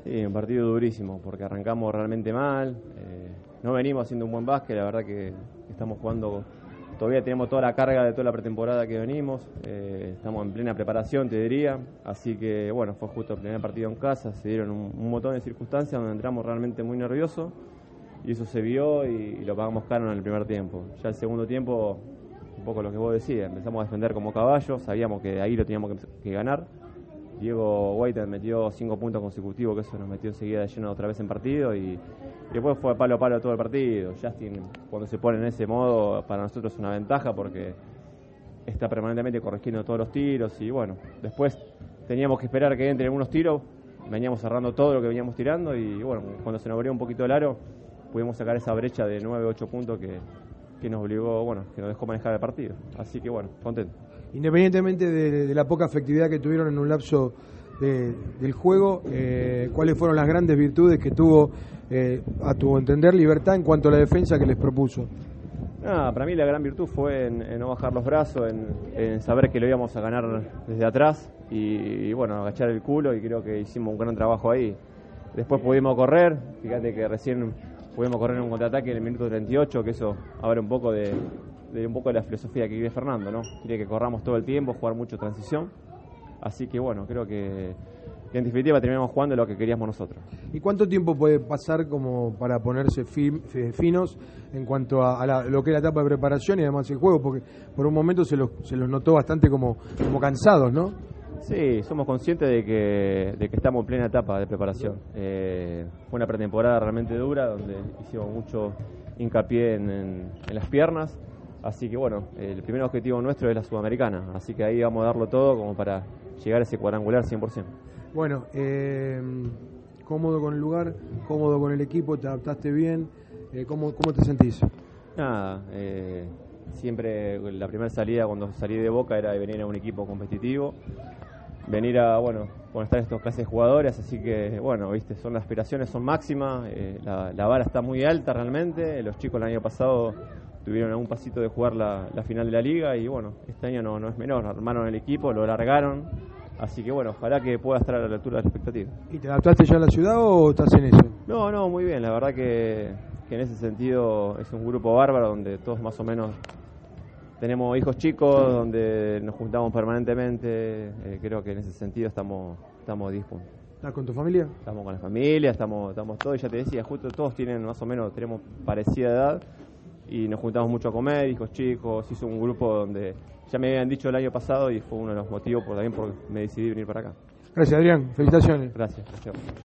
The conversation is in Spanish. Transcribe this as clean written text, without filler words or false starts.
Sí, un partido durísimo, porque arrancamos realmente mal, no venimos haciendo un buen básquet, la verdad que estamos jugando, todavía tenemos toda la carga de toda la pretemporada que venimos, estamos en plena preparación, te diría, así que bueno, fue justo el primer partido en casa, se dieron un montón de circunstancias donde entramos realmente muy nerviosos, y eso se vio y lo pagamos caro en el primer tiempo. Ya el segundo tiempo, un poco lo que vos decías, empezamos a defender como caballos, sabíamos que ahí lo teníamos que ganar. Diego White metió 5 puntos consecutivos, que eso nos metió enseguida de lleno otra vez en partido y después fue palo a palo todo el partido. Justin, cuando se pone en ese modo, para nosotros es una ventaja porque está permanentemente corrigiendo todos los tiros y bueno, después teníamos que esperar que entren algunos tiros, veníamos cerrando todo lo que veníamos tirando y bueno, cuando se nos abrió un poquito el aro, pudimos sacar esa brecha de 9-8 puntos que nos obligó, bueno, que nos dejó manejar el partido. Así que bueno, contento. Independientemente de la poca efectividad que tuvieron en un lapso del juego, ¿cuáles fueron las grandes virtudes que tuvo, a tu entender, Libertad en cuanto a la defensa que les propuso? Para mí la gran virtud fue en no bajar los brazos, en saber que lo íbamos a ganar desde atrás y bueno, agachar el culo y creo que hicimos un gran trabajo ahí. Después pudimos correr, fíjate que recién pudimos correr en un contraataque en el minuto 38, que eso abre un poco de la filosofía que vive Fernando, ¿no? Quiere que corramos todo el tiempo, jugar mucho transición. Así que bueno, creo que en definitiva terminamos jugando lo que queríamos nosotros. ¿Y cuánto tiempo puede pasar como para ponerse finos en cuanto a lo que es la etapa de preparación y además el juego? Porque por un momento se los notó bastante como cansados, ¿no? Sí, somos conscientes de que estamos en plena etapa de preparación. Fue una pretemporada realmente dura donde hicimos mucho hincapié en las piernas. Así que bueno, el primer objetivo nuestro es la Sudamericana, así que ahí vamos a darlo todo como para llegar a ese cuadrangular 100%. Bueno, cómodo con el lugar, cómodo con el equipo, te adaptaste bien, ¿cómo te sentís? Nada, siempre la primera salida cuando salí de Boca era de venir a un equipo competitivo, venir a, bueno, con estar estos clases de jugadores, así que bueno, viste, son las aspiraciones son máximas, la vara está muy alta realmente, los chicos el año pasado tuvieron a un pasito de jugar la final de la liga y bueno, este año no es menor, armaron el equipo, lo largaron, así que bueno, ojalá que pueda estar a la altura de las expectativas. ¿Y te adaptaste ya a la ciudad o estás en eso? No, muy bien, la verdad que en ese sentido es un grupo bárbaro donde todos más o menos tenemos hijos chicos, donde nos juntamos permanentemente, creo que en ese sentido estamos 10 puntos. ¿Estás con tu familia? Estamos con la familia, estamos todos, y ya te decía, justo todos tienen más o menos, tenemos parecida edad, y nos juntamos mucho a comer, hijos chicos, hizo un grupo donde ya me habían dicho el año pasado y fue uno de los motivos también por me decidí venir para acá. Gracias, Adrián, felicitaciones. Gracias.